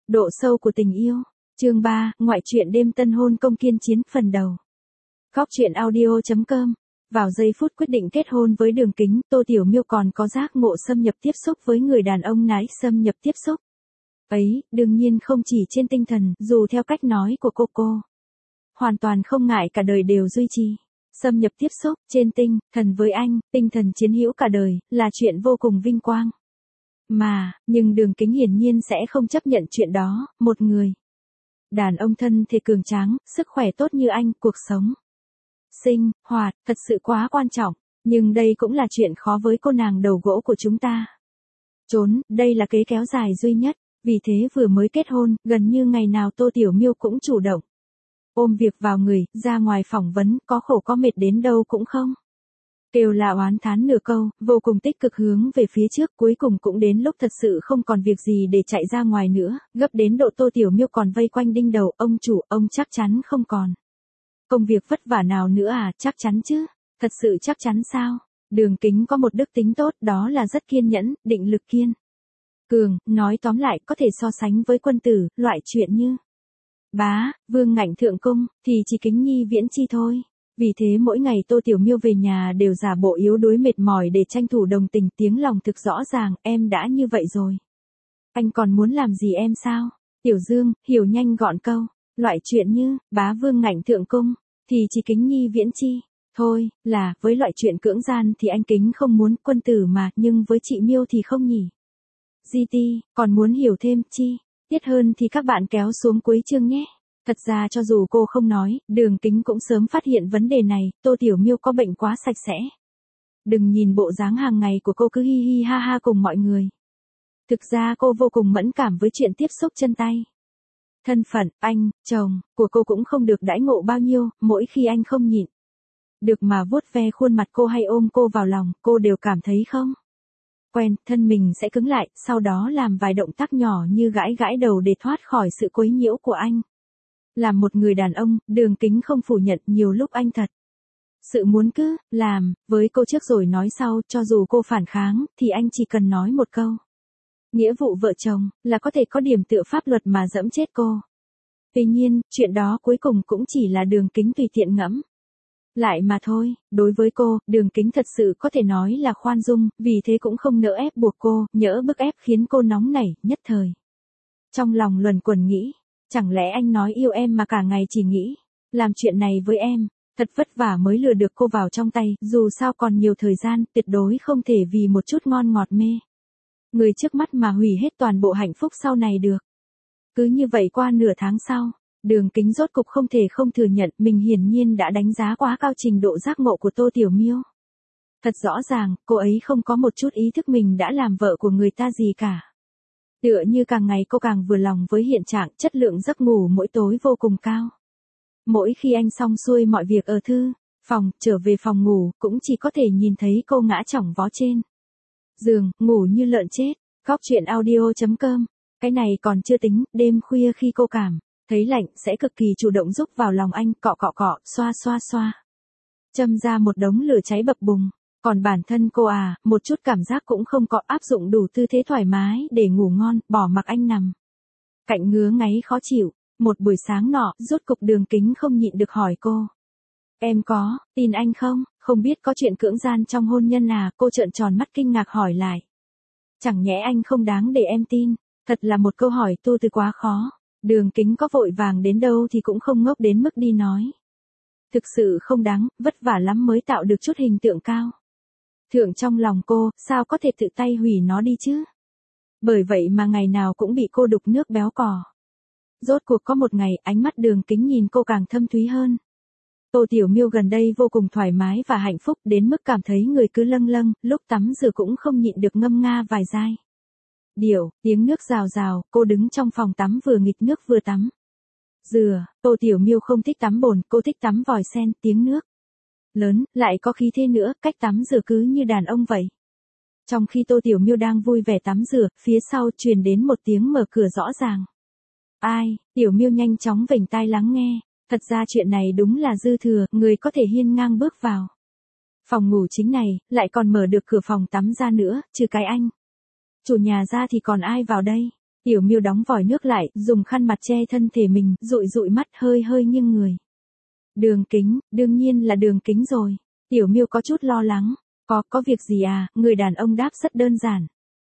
Độ sâu của tình yêu. Chương 3, ngoại truyện đêm tân hôn công kiên chiến phần đầu. Góc truyện audio.com. Vào giây phút quyết định kết hôn với Đường Kính, Tô Tiểu Miêu còn có giác ngộ xâm nhập tiếp xúc với người đàn ông nãy xâm nhập tiếp xúc. Ấy, đương nhiên không chỉ trên tinh thần, dù theo cách nói của cô. Hoàn toàn không ngại cả đời đều duy trì. Xâm nhập tiếp xúc, trên tinh, thần với anh, tinh thần chiến hữu cả đời, là chuyện vô cùng vinh quang. Nhưng Đường Kính hiển nhiên sẽ không chấp nhận chuyện đó, một người. Đàn ông thân thể cường tráng, sức khỏe tốt như anh, cuộc sống sinh hoạt, thật sự quá quan trọng, nhưng đây cũng là chuyện khó với cô nàng đầu gỗ của chúng ta. Đây là kế kéo dài duy nhất, vì thế vừa mới kết hôn, gần như ngày nào Tô Tiểu Miêu cũng chủ động. Ôm việc vào người, ra ngoài phỏng vấn, có khổ có mệt đến đâu cũng không. Kêu là oán thán nửa câu, vô cùng tích cực hướng về phía trước, cuối cùng cũng đến lúc thật sự không còn việc gì để chạy ra ngoài nữa, gấp đến độ Tô Tiểu Miêu còn vây quanh đinh đầu, ông chủ, ông chắc chắn không còn công việc vất vả nào nữa à, chắc chắn chứ, thật sự chắc chắn sao? Đường Kính có một đức tính tốt, đó là rất kiên nhẫn, định lực kiên cường, nói tóm lại có thể so sánh với quân tử, loại chuyện như bá, vương ngạnh thượng cung, thì chỉ kính nhi viễn chi thôi. Vì thế mỗi ngày Tô Tiểu Miêu về nhà đều giả bộ yếu đuối mệt mỏi để tranh thủ đồng tình, tiếng lòng thực rõ ràng, em đã như vậy rồi. Anh còn muốn làm gì em sao? Tiểu Dương, hiểu nhanh gọn câu, loại chuyện như, bá vương ngạnh thượng cung, thì chỉ kính nhi viễn chi. Thôi, là, với loại chuyện cưỡng gian thì anh Kính không muốn, quân tử mà, nhưng với chị Miêu thì không nhỉ. GT, còn muốn hiểu thêm, chi tiết hơn thì các bạn kéo xuống cuối chương nhé. Thật ra cho dù cô không nói, Đường Kính cũng sớm phát hiện vấn đề này, Tô Tiểu Miêu có bệnh quá sạch sẽ. Đừng nhìn bộ dáng hàng ngày của cô cứ hi hi ha ha cùng mọi người. Thực ra cô vô cùng mẫn cảm với chuyện tiếp xúc chân tay. Thân phận, anh, chồng, của cô cũng không được đãi ngộ bao nhiêu, mỗi khi anh không nhịn được mà vuốt ve khuôn mặt cô hay ôm cô vào lòng, cô đều cảm thấy không quen, thân mình sẽ cứng lại, sau đó làm vài động tác nhỏ như gãi gãi đầu để thoát khỏi sự quấy nhiễu của anh. Làm một người đàn ông, Đường Kính không phủ nhận, nhiều lúc anh thật sự muốn cứ làm với cô trước rồi nói sau, cho dù cô phản kháng thì anh chỉ cần nói một câu. Nghĩa vụ vợ chồng là có thể có điểm tựa pháp luật mà dẫm chết cô. Tuy nhiên, chuyện đó cuối cùng cũng chỉ là Đường Kính tùy tiện ngẫm lại mà thôi. Đối với cô, Đường Kính thật sự có thể nói là khoan dung, vì thế cũng không nỡ ép buộc cô, nhỡ bức ép khiến cô nóng nảy, nhất thời trong lòng luẩn quẩn nghĩ, chẳng lẽ anh nói yêu em mà cả ngày chỉ nghĩ làm chuyện này với em, thật vất vả mới lừa được cô vào trong tay, dù sao còn nhiều thời gian, tuyệt đối không thể vì một chút ngon ngọt mê người trước mắt mà hủy hết toàn bộ hạnh phúc sau này được. Cứ như vậy qua nửa tháng sau, Đường Kính rốt cục không thể không thừa nhận mình hiển nhiên đã đánh giá quá cao trình độ giác ngộ của Tô Tiểu Miêu. Thật rõ ràng, cô ấy không có một chút ý thức mình đã làm vợ của người ta gì cả. Tựa như càng ngày cô càng vừa lòng với hiện trạng, chất lượng giấc ngủ mỗi tối vô cùng cao. Mỗi khi anh xong xuôi mọi việc ở thư phòng, trở về phòng ngủ, cũng chỉ có thể nhìn thấy cô ngã chỏng vó trên giường, ngủ như lợn chết. Góc truyện audio.com. Cái này còn chưa tính, đêm khuya khi cô cảm thấy lạnh sẽ cực kỳ chủ động rúc vào lòng anh, cọ cọ cọ, xoa xoa xoa. Châm ra một đống lửa cháy bập bùng. Còn bản thân cô một chút cảm giác cũng không có, áp dụng đủ tư thế thoải mái để ngủ ngon, bỏ mặc anh nằm cạnh ngứa ngáy khó chịu. Một buổi sáng nọ, rốt cục Đường Kính không nhịn được hỏi cô. Em có tin anh không? Không biết có chuyện cưỡng gian trong hôn nhân à? Cô trợn tròn mắt kinh ngạc hỏi lại. Chẳng nhẽ anh không đáng để em tin? Thật là một câu hỏi tu từ quá khó. Đường Kính có vội vàng đến đâu thì cũng không ngốc đến mức đi nói. Thực sự không đáng, vất vả lắm mới tạo được chút hình tượng cao thượng trong lòng cô, sao có thể tự tay hủy nó đi chứ? Bởi vậy mà ngày nào cũng bị cô đục nước béo cò. Rốt cuộc có một ngày, ánh mắt Đường Kính nhìn cô càng thâm thúy hơn. Tô Tiểu Miêu gần đây vô cùng thoải mái và hạnh phúc đến mức cảm thấy người cứ lâng lâng, lúc tắm rửa cũng không nhịn được ngâm nga vài giai điệu, tiếng nước rào rào, cô đứng trong phòng tắm vừa nghịch nước vừa tắm dừa. Tô Tiểu Miêu không thích tắm bồn, cô thích tắm vòi sen, tiếng nước lớn, lại có khí thế nữa, cách tắm rửa cứ như đàn ông vậy. Trong khi Tô Tiểu Miêu đang vui vẻ tắm rửa, phía sau truyền đến một tiếng mở cửa rõ ràng. Ai? Tiểu Miêu nhanh chóng vểnh tai lắng nghe. Thật ra chuyện này đúng là dư thừa, người có thể hiên ngang bước vào phòng ngủ chính này, lại còn mở được cửa phòng tắm ra nữa, trừ cái anh chủ nhà ra thì còn ai vào đây? Tiểu Miêu đóng vòi nước lại, dùng khăn mặt che thân thể mình, dụi dụi mắt hơi hơi nghiêng người. Đường Kính, đương nhiên là Đường Kính rồi. Tiểu Miêu có chút lo lắng. Có việc gì à? Người đàn ông đáp rất đơn giản.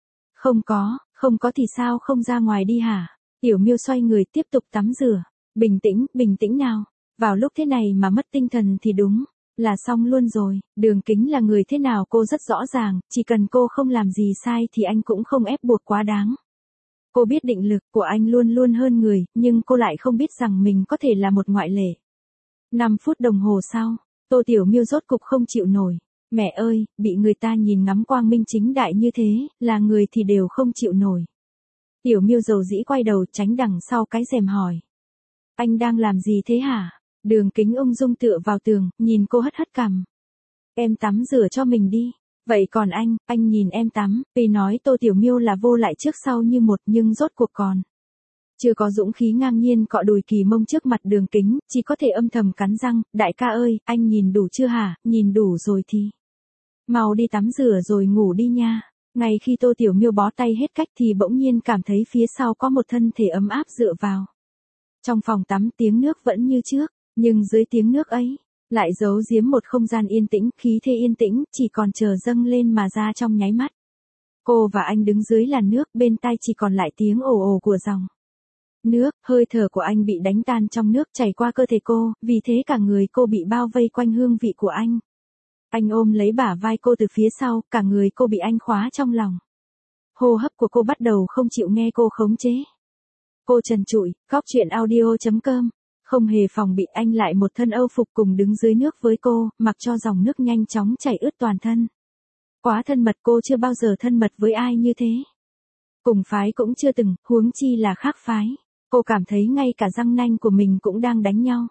Không có thì sao không ra ngoài đi hả? Tiểu Miêu xoay người tiếp tục tắm rửa. Bình tĩnh nào. Vào lúc thế này mà mất tinh thần thì đúng là xong luôn rồi. Đường Kính là người thế nào cô rất rõ ràng, chỉ cần cô không làm gì sai thì anh cũng không ép buộc quá đáng. Cô biết định lực của anh luôn luôn hơn người, nhưng cô lại không biết rằng mình có thể là một ngoại lệ. 5 phút đồng hồ sau, Tô Tiểu Miêu rốt cục không chịu nổi. Mẹ ơi, bị người ta nhìn ngắm quang minh chính đại như thế, là người thì đều không chịu nổi. Tiểu Miêu dầu dĩ quay đầu tránh đằng sau cái rèm hỏi. Anh đang làm gì thế hả? Đường Kính ung dung tựa vào tường, nhìn cô hất hất cằm. Em tắm rửa cho mình đi. Vậy còn anh nhìn em tắm. Tuy nói Tô Tiểu Miêu là vô lại trước sau như một nhưng rốt cuộc còn chưa có dũng khí ngang nhiên cọ đùi Kỳ Mông trước mặt Đường Kính, chỉ có thể âm thầm cắn răng, đại ca ơi, anh nhìn đủ chưa hả? Nhìn đủ rồi thì mau đi tắm rửa rồi ngủ đi nha. Ngay khi Tô Tiểu Miêu bó tay hết cách thì bỗng nhiên cảm thấy phía sau có một thân thể ấm áp dựa vào. Trong phòng tắm tiếng nước vẫn như trước, nhưng dưới tiếng nước ấy, lại giấu giếm một không gian yên tĩnh, khí thế yên tĩnh, chỉ còn chờ dâng lên mà ra trong nháy mắt. Cô và anh đứng dưới làn nước, bên tai chỉ còn lại tiếng ồ ồ của dòng nước, hơi thở của anh bị đánh tan trong nước chảy qua cơ thể cô, vì thế cả người cô bị bao vây quanh hương vị của anh. Anh ôm lấy bả vai cô từ phía sau, cả người cô bị anh khóa trong lòng. Hô hấp của cô bắt đầu không chịu nghe cô khống chế. Cô trần trụi, cóc.audio.com. Không hề phòng bị anh lại một thân âu phục cùng đứng dưới nước với cô, mặc cho dòng nước nhanh chóng chảy ướt toàn thân. Quá thân mật, cô chưa bao giờ thân mật với ai như thế. Cùng phái cũng chưa từng, huống chi là khác phái. Cô cảm thấy ngay cả răng nanh của mình cũng đang đánh nhau.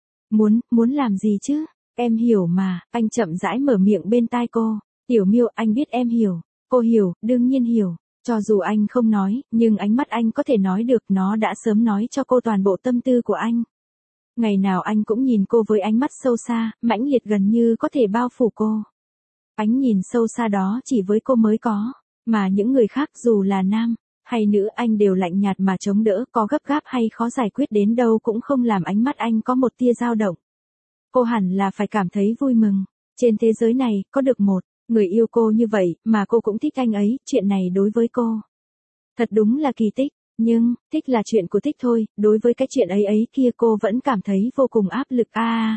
Muốn làm gì chứ? Em hiểu mà, anh chậm rãi mở miệng bên tai cô. Tiểu Miêu, anh biết em hiểu. Cô hiểu, đương nhiên hiểu. Cho dù anh không nói, nhưng ánh mắt anh có thể nói được, nó đã sớm nói cho cô toàn bộ tâm tư của anh. Ngày nào anh cũng nhìn cô với ánh mắt sâu xa, mãnh liệt gần như có thể bao phủ cô. Ánh nhìn sâu xa đó chỉ với cô mới có, mà những người khác dù là nam hay nữ anh đều lạnh nhạt mà chống đỡ, có gấp gáp hay khó giải quyết đến đâu cũng không làm ánh mắt anh có một tia dao động. Cô hẳn là phải cảm thấy vui mừng, trên thế giới này, có được một người yêu cô như vậy, mà cô cũng thích anh ấy, chuyện này đối với cô thật đúng là kỳ tích, nhưng, thích là chuyện của thích thôi, đối với cái chuyện ấy kia cô vẫn cảm thấy vô cùng áp lực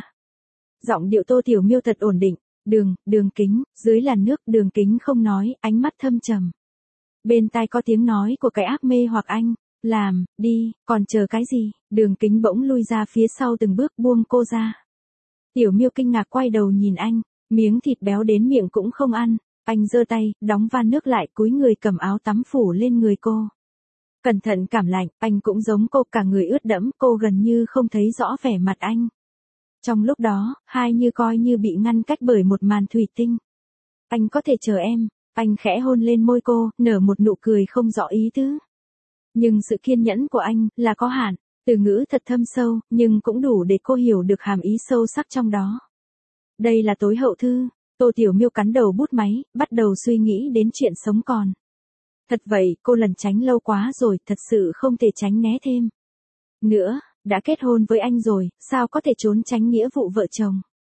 Giọng điệu Tô Tiểu Miêu thật ổn định, Đường Kính, dưới làn nước Đường Kính không nói, ánh mắt thâm trầm. Bên tai có tiếng nói của cái ác mê hoặc anh, làm, đi, còn chờ cái gì, Đường Kính bỗng lui ra phía sau từng bước buông cô ra. Tiểu Miêu kinh ngạc quay đầu nhìn anh, miếng thịt béo đến miệng cũng không ăn, anh giơ tay, đóng van nước lại cúi người cầm áo tắm phủ lên người cô. Cẩn thận cảm lạnh, anh cũng giống cô, cả người ướt đẫm, cô gần như không thấy rõ vẻ mặt anh. Trong lúc đó, hai như coi như bị ngăn cách bởi một màn thủy tinh. Anh có thể chờ em, anh khẽ hôn lên môi cô, nở một nụ cười không rõ ý tứ. Nhưng sự kiên nhẫn của anh là có hạn, từ ngữ thật thâm sâu, nhưng cũng đủ để cô hiểu được hàm ý sâu sắc trong đó. Đây là tối hậu thư. Tô Tiểu Miêu cắn đầu bút máy, bắt đầu suy nghĩ đến chuyện sống còn. Thật vậy, cô lẩn tránh lâu quá rồi, thật sự không thể tránh né thêm nữa, đã kết hôn với anh rồi, sao có thể trốn tránh nghĩa vụ vợ chồng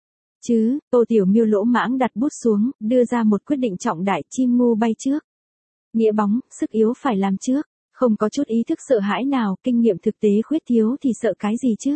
chứ? Tô Tiểu Miêu lỗ mãng đặt bút xuống, đưa ra một quyết định trọng đại, chim ngu bay trước. Nghĩa bóng, sức yếu phải làm trước, không có chút ý thức sợ hãi nào, kinh nghiệm thực tế khuyết thiếu thì sợ cái gì chứ?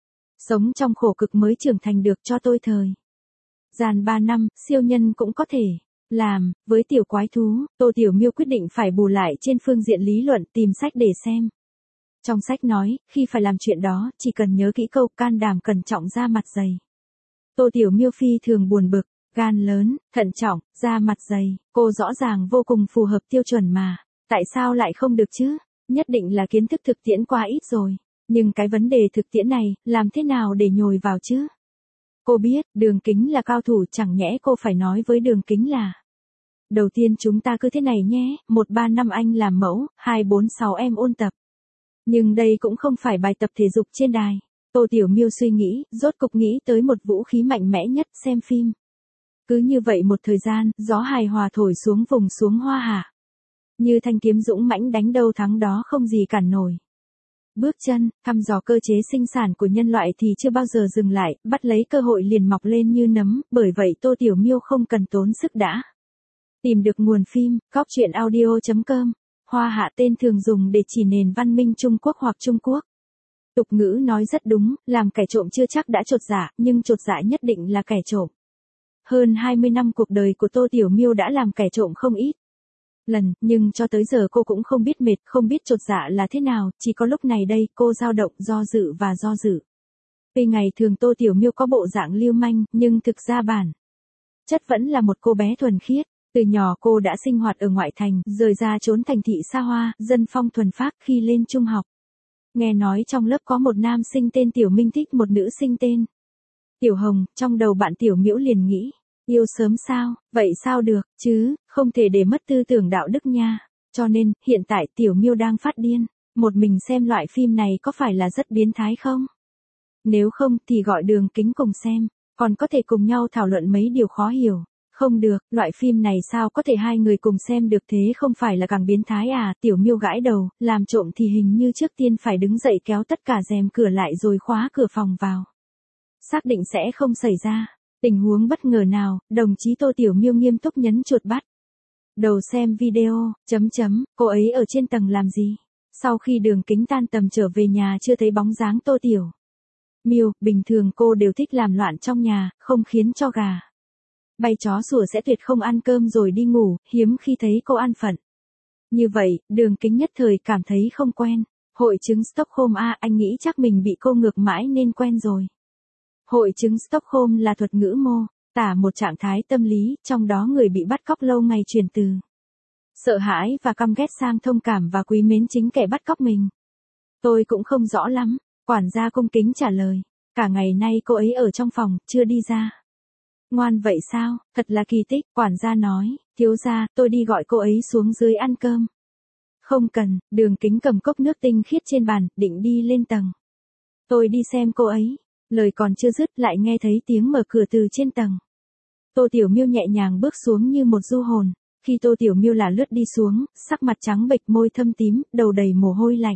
Sống trong khổ cực mới trưởng thành được, cho tôi thời gian 3 năm, siêu nhân cũng có thể làm. Với tiểu quái thú, Tô Tiểu Miêu quyết định phải bù lại trên phương diện lý luận, tìm sách để xem. Trong sách nói, khi phải làm chuyện đó, chỉ cần nhớ kỹ câu can đảm cẩn trọng da mặt dày. Tô Tiểu Miêu phi thường buồn bực, gan lớn, thận trọng, da mặt dày, cô rõ ràng vô cùng phù hợp tiêu chuẩn mà, tại sao lại không được chứ? Nhất định là kiến thức thực tiễn quá ít rồi, nhưng cái vấn đề thực tiễn này, làm thế nào để nhồi vào chứ? Cô biết, Đường Kính là cao thủ, chẳng nhẽ cô phải nói với Đường Kính là: đầu tiên chúng ta cứ thế này nhé, 1-3 năm anh làm mẫu, 2-4-6 em ôn tập. Nhưng đây cũng không phải bài tập thể dục trên đài. Tô Tiểu Miêu suy nghĩ, rốt cục nghĩ tới một vũ khí mạnh mẽ nhất, xem phim. Cứ như vậy một thời gian, gió hài hòa thổi xuống vùng xuống Hoa Hạ. như thanh kiếm dũng mãnh đánh đâu thắng đó không gì cản nổi. Bước chân, thăm dò cơ chế sinh sản của nhân loại thì chưa bao giờ dừng lại, bắt lấy cơ hội liền mọc lên như nấm, bởi vậy Tô Tiểu Miêu không cần tốn sức đã. Tìm được nguồn phim, goctruyện.audio.com. Hoa hạ tên thường dùng để chỉ nền văn minh Trung Quốc hoặc Trung Quốc. Tục ngữ nói rất đúng, làm kẻ trộm chưa chắc đã chột dạ, nhưng chột dạ nhất định là kẻ trộm. Hơn 20 năm cuộc đời của Tô Tiểu Miêu đã làm kẻ trộm không ít lần, nhưng cho tới giờ cô cũng không biết mệt, không biết chột dạ là thế nào, chỉ có lúc này đây, cô dao động, do dự và do dự. Tuy ngày thường Tô Tiểu Miêu có bộ dạng lưu manh, nhưng thực ra bản chất vẫn là một cô bé thuần khiết. Từ nhỏ cô đã sinh hoạt ở ngoại thành, rời ra trốn thành thị xa hoa, dân phong thuần phác khi lên trung học. Nghe nói trong lớp có một nam sinh tên Tiểu Minh thích một nữ sinh tên Tiểu Hồng, trong đầu bạn Tiểu Miễu liền nghĩ, yêu sớm sao, vậy sao được, chứ, không thể để mất tư tưởng đạo đức nha. Cho nên, hiện tại Tiểu Miêu đang phát điên, một mình xem loại phim này có phải là rất biến thái không? Nếu không thì gọi Đường Kính cùng xem, còn có thể cùng nhau thảo luận mấy điều khó hiểu. Không được, loại phim này sao có thể hai người cùng xem được, thế không phải là càng biến thái à? Tiểu Miêu gãi đầu, làm trộm thì hình như trước tiên phải đứng dậy kéo tất cả rèm cửa lại rồi khóa cửa phòng vào. Xác định sẽ không xảy ra tình huống bất ngờ nào, đồng chí Tô Tiểu Miêu nghiêm túc nhấn chuột bắt đầu xem video, cô ấy ở trên tầng làm gì? Sau khi Đường Kính tan tầm trở về nhà chưa thấy bóng dáng Tô Tiểu Miêu, bình thường cô đều thích làm loạn trong nhà, không khiến cho gà bay chó sủa sẽ tuyệt không ăn cơm rồi đi ngủ, hiếm khi thấy cô an phận. Như vậy, Đường Kính nhất thời cảm thấy không quen. Hội chứng Stockholm à, anh nghĩ chắc mình bị cô ngược mãi nên quen rồi. Hội chứng Stockholm là thuật ngữ mô tả một trạng thái tâm lý, trong đó người bị bắt cóc lâu ngày chuyển từ sợ hãi và căm ghét sang thông cảm và quý mến chính kẻ bắt cóc mình. Tôi cũng không rõ lắm, quản gia cung kính trả lời. Cả ngày nay cô ấy ở trong phòng, chưa đi ra. Ngoan vậy sao, thật là kỳ tích, quản gia nói, thiếu gia, tôi đi gọi cô ấy xuống dưới ăn cơm. Không cần, Đường Kính cầm cốc nước tinh khiết trên bàn, định đi lên tầng. Tôi đi xem cô ấy. Lời còn chưa dứt lại nghe thấy tiếng mở cửa từ trên tầng. Tô Tiểu Miêu nhẹ nhàng bước xuống như một du hồn. Khi Tô Tiểu Miêu là lướt đi xuống, sắc mặt trắng bệch, môi thâm tím, đầu đầy mồ hôi lạnh.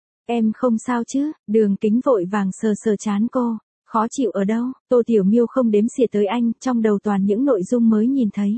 Em không sao chứ? Đường Kính vội vàng sờ sờ trán cô. Khó chịu ở đâu? Tô Tiểu Miêu không đếm xỉa tới anh, trong đầu toàn những nội dung mới nhìn thấy.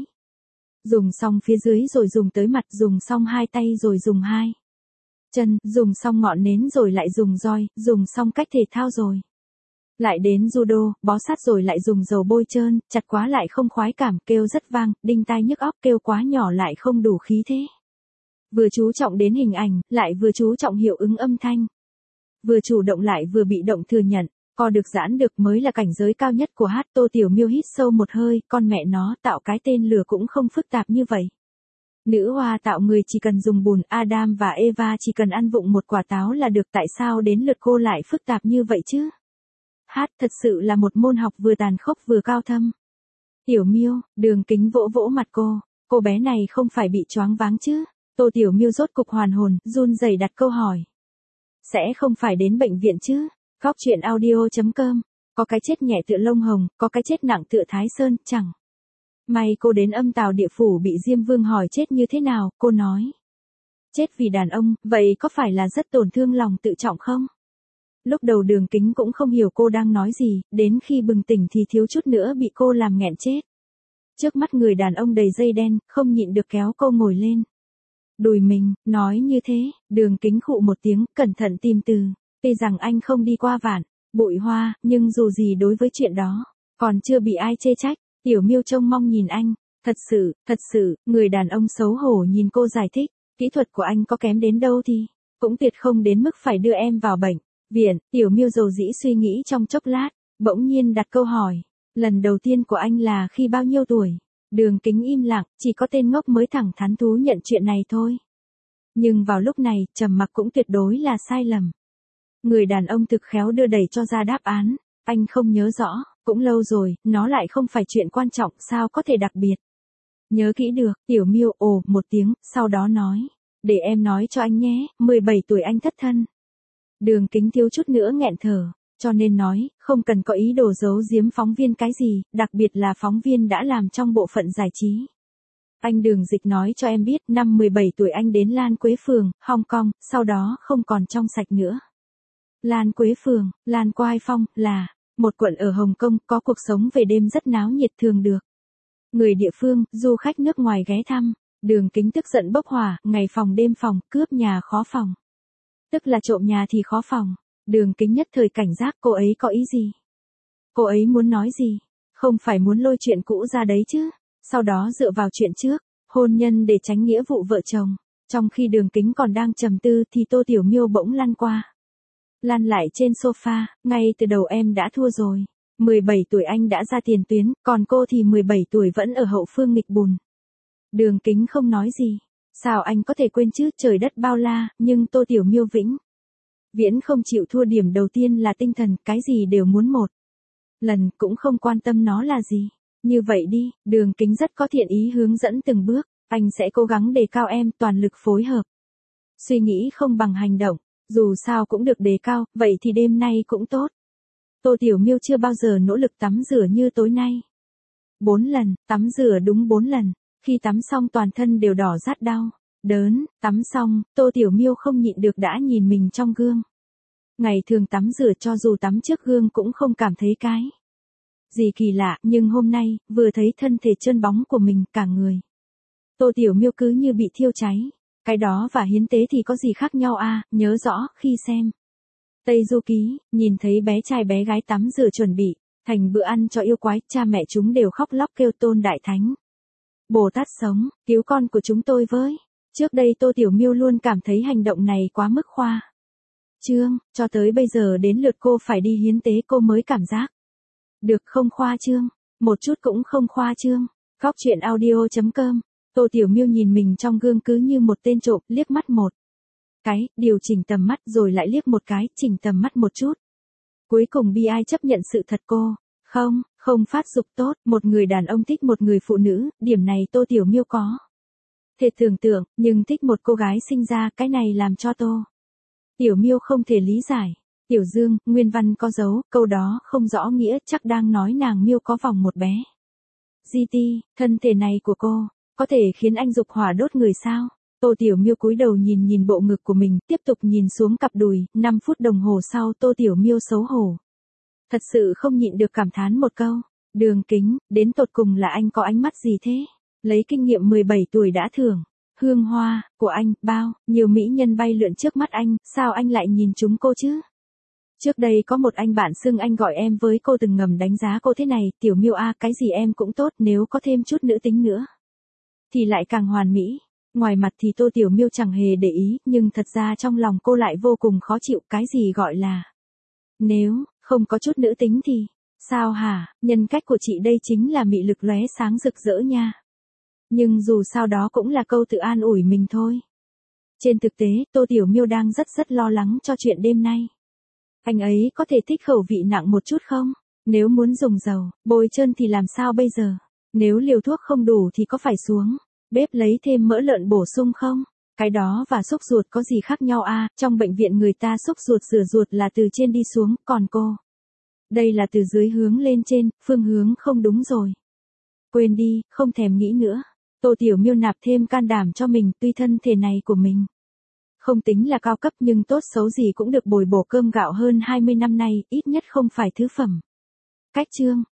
Dùng xong phía dưới rồi dùng tới mặt, dùng xong hai tay rồi dùng hai chân, dùng xong ngọn nến rồi lại dùng roi, dùng xong cách thể thao rồi lại đến judo, bó sát rồi lại dùng dầu bôi trơn, chặt quá lại không khoái cảm, kêu rất vang, đinh tai nhức óc, kêu quá nhỏ lại không đủ khí thế. Vừa chú trọng đến hình ảnh, lại vừa chú trọng hiệu ứng âm thanh. Vừa chủ động lại vừa bị động thừa nhận, co được giãn được mới là cảnh giới cao nhất của hát. Tô Tiểu Miêu hít sâu một hơi, con mẹ nó, tạo cái tên lửa cũng không phức tạp như vậy. Nữ hoa tạo người chỉ cần dùng bùn, Adam và Eva chỉ cần ăn vụng một quả táo là được, tại sao đến lượt cô lại phức tạp như vậy chứ? Hát thật sự là một môn học vừa tàn khốc vừa cao thâm. Tiểu Miêu, Đường Kính vỗ vỗ mặt cô bé này không phải bị choáng váng chứ? Tô Tiểu Miêu rốt cục hoàn hồn, run rẩy đặt câu hỏi. Sẽ không phải đến bệnh viện chứ? Goctruyện.audio.com. Có cái chết nhẹ tựa lông hồng, có cái chết nặng tựa Thái Sơn, chẳng may cô đến Âm Tào địa phủ bị Diêm Vương hỏi chết như thế nào, cô nói. Chết vì đàn ông, vậy có phải là rất tổn thương lòng tự trọng không? Lúc đầu Đường Kính cũng không hiểu cô đang nói gì, đến khi bừng tỉnh thì thiếu chút nữa bị cô làm nghẹn chết. Trước mắt người đàn ông đầy dây đen, không nhịn được kéo cô ngồi lên đùi mình, nói như thế. Đường Kính khụ một tiếng, cẩn thận tìm từ. Tuy rằng anh không đi qua vạn bụi hoa, nhưng dù gì đối với chuyện đó còn chưa bị ai chê trách. Tiểu Miêu trông mong nhìn anh. Thật sự, người đàn ông xấu hổ nhìn cô giải thích. Kỹ thuật của anh có kém đến đâu thì cũng tuyệt không đến mức phải đưa em vào bệnh viện. Tiểu Miêu dầu dĩ suy nghĩ trong chốc lát, bỗng nhiên đặt câu hỏi. Lần đầu tiên của anh là khi bao nhiêu tuổi? Đường Kính im lặng, chỉ có tên ngốc mới thẳng thắn thú nhận chuyện này thôi. Nhưng vào lúc này, trầm mặc cũng tuyệt đối là sai lầm. Người đàn ông thực khéo đưa đẩy cho ra đáp án. Anh không nhớ rõ, cũng lâu rồi, nó lại không phải chuyện quan trọng, sao có thể đặc biệt. Nhớ kỹ được. Tiểu Miêu ồ một tiếng, sau đó nói. Để em nói cho anh nhé, 17 tuổi anh thất thân. Đường Kính thiếu chút nữa nghẹn thở. Cho nên nói, không cần có ý đồ giấu giếm phóng viên cái gì, đặc biệt là phóng viên đã làm trong bộ phận giải trí. Anh Đường Dịch nói cho em biết năm 17 tuổi anh đến Lan Quế Phường, Hong Kong, sau đó không còn trong sạch nữa. Lan Quế Phường, Lan Quai Phong, là một quận ở Hồng Kông có cuộc sống về đêm rất náo nhiệt thường được. Người địa phương, du khách nước ngoài ghé thăm, Đường Kính tức giận bốc hỏa, ngày phòng đêm phòng, cướp nhà khó phòng. Tức là trộm nhà thì khó phòng. Đường Kính nhất thời cảnh giác cô ấy có ý gì? Cô ấy muốn nói gì? Không phải muốn lôi chuyện cũ ra đấy chứ? Sau đó dựa vào chuyện trước, hôn nhân để tránh nghĩa vụ vợ chồng. Trong khi Đường Kính còn đang trầm tư thì Tô Tiểu Miêu bỗng lăn qua. Lăn lại trên sofa, ngay từ đầu em đã thua rồi. 17 tuổi anh đã ra tiền tuyến, còn cô thì 17 tuổi vẫn ở hậu phương nghịch bùn. Đường Kính không nói gì. Sao anh có thể quên chứ, trời đất bao la, nhưng Tô Tiểu Miêu viễn không chịu thua. Điểm đầu tiên là tinh thần, cái gì đều muốn một lần, cũng không quan tâm nó là gì. Như vậy đi, Đường Kính rất có thiện ý hướng dẫn từng bước, anh sẽ cố gắng đề cao em, toàn lực phối hợp. Suy nghĩ không bằng hành động, dù sao cũng được đề cao, vậy thì đêm nay cũng tốt. Tô Tiểu Miêu chưa bao giờ nỗ lực tắm rửa như tối nay. 4 lần, tắm rửa đúng 4 lần, khi tắm xong toàn thân đều đỏ rát đau, đớn, tắm xong, Tô Tiểu Miêu không nhịn được đã nhìn mình trong gương. Ngày thường tắm rửa cho dù tắm trước gương cũng không cảm thấy cái gì kỳ lạ, nhưng hôm nay, vừa thấy thân thể trơn bóng của mình, cả người Tô Tiểu Miêu cứ như bị thiêu cháy. Cái đó và hiến tế thì có gì khác nhau à, nhớ rõ, khi xem Tây Du Ký, nhìn thấy bé trai bé gái tắm rửa chuẩn bị thành bữa ăn cho yêu quái, cha mẹ chúng đều khóc lóc kêu Tôn Đại Thánh Bồ Tát sống, cứu con của chúng tôi với. Trước đây Tô Tiểu Miêu luôn cảm thấy hành động này quá mức khoa trương, cho tới bây giờ đến lượt cô phải đi hiến tế cô mới cảm giác được không khoa trương, một chút cũng không khoa trương. Góc truyện audio.com. Tô Tiểu Miêu nhìn mình trong gương cứ như một tên trộm, liếc mắt một cái, điều chỉnh tầm mắt rồi lại liếc một cái, chỉnh tầm mắt một chút. Cuối cùng bi ai chấp nhận sự thật cô không phát dục tốt, một người đàn ông thích một người phụ nữ, điểm này Tô Tiểu Miêu có thể tưởng tượng, nhưng thích một cô gái sinh ra, cái này làm cho Tô Tiểu Miêu không thể lý giải. Tiểu Dương, nguyên văn có dấu, câu đó không rõ nghĩa, chắc đang nói nàng Miêu có vòng một bé. GT, thân thể này của cô có thể khiến anh dục hỏa đốt người sao? Tô Tiểu Miêu cúi đầu nhìn bộ ngực của mình, tiếp tục nhìn xuống cặp đùi, 5 phút đồng hồ sau Tô Tiểu Miêu xấu hổ. Thật sự không nhịn được cảm thán một câu. Đường Kính, đến tột cùng là anh có ánh mắt gì thế? Lấy kinh nghiệm 17 tuổi đã thưởng hương hoa của anh, bao nhiều mỹ nhân bay lượn trước mắt anh, sao anh lại nhìn chúng cô chứ? Trước đây có một anh bạn xưng anh gọi em với cô từng ngầm đánh giá cô thế này, Tiểu Miêu à, cái gì em cũng tốt, nếu có thêm chút nữ tính nữa thì lại càng hoàn mỹ. Ngoài mặt thì Tô Tiểu Miêu chẳng hề để ý, nhưng thật ra trong lòng cô lại vô cùng khó chịu, cái gì gọi là nếu không có chút nữ tính thì sao hả, nhân cách của chị đây chính là mị lực lóe sáng rực rỡ nha. Nhưng dù sao đó cũng là câu tự an ủi mình thôi. Trên thực tế, Tô Tiểu Miêu đang rất lo lắng cho chuyện đêm nay. Anh ấy có thể thích khẩu vị nặng một chút không? Nếu muốn dùng dầu, bôi trơn thì làm sao bây giờ? Nếu liều thuốc không đủ thì có phải xuống bếp lấy thêm mỡ lợn bổ sung không? Cái đó và xúc ruột có gì khác nhau à? Trong bệnh viện người ta xúc ruột rửa ruột là từ trên đi xuống, còn cô đây là từ dưới hướng lên trên, phương hướng không đúng rồi. Quên đi, không thèm nghĩ nữa. Tô Tiểu Miêu nạp thêm can đảm cho mình, tuy thân thể này của mình không tính là cao cấp nhưng tốt xấu gì cũng được bồi bổ cơm gạo hơn 20 năm nay, ít nhất không phải thứ phẩm cách chương.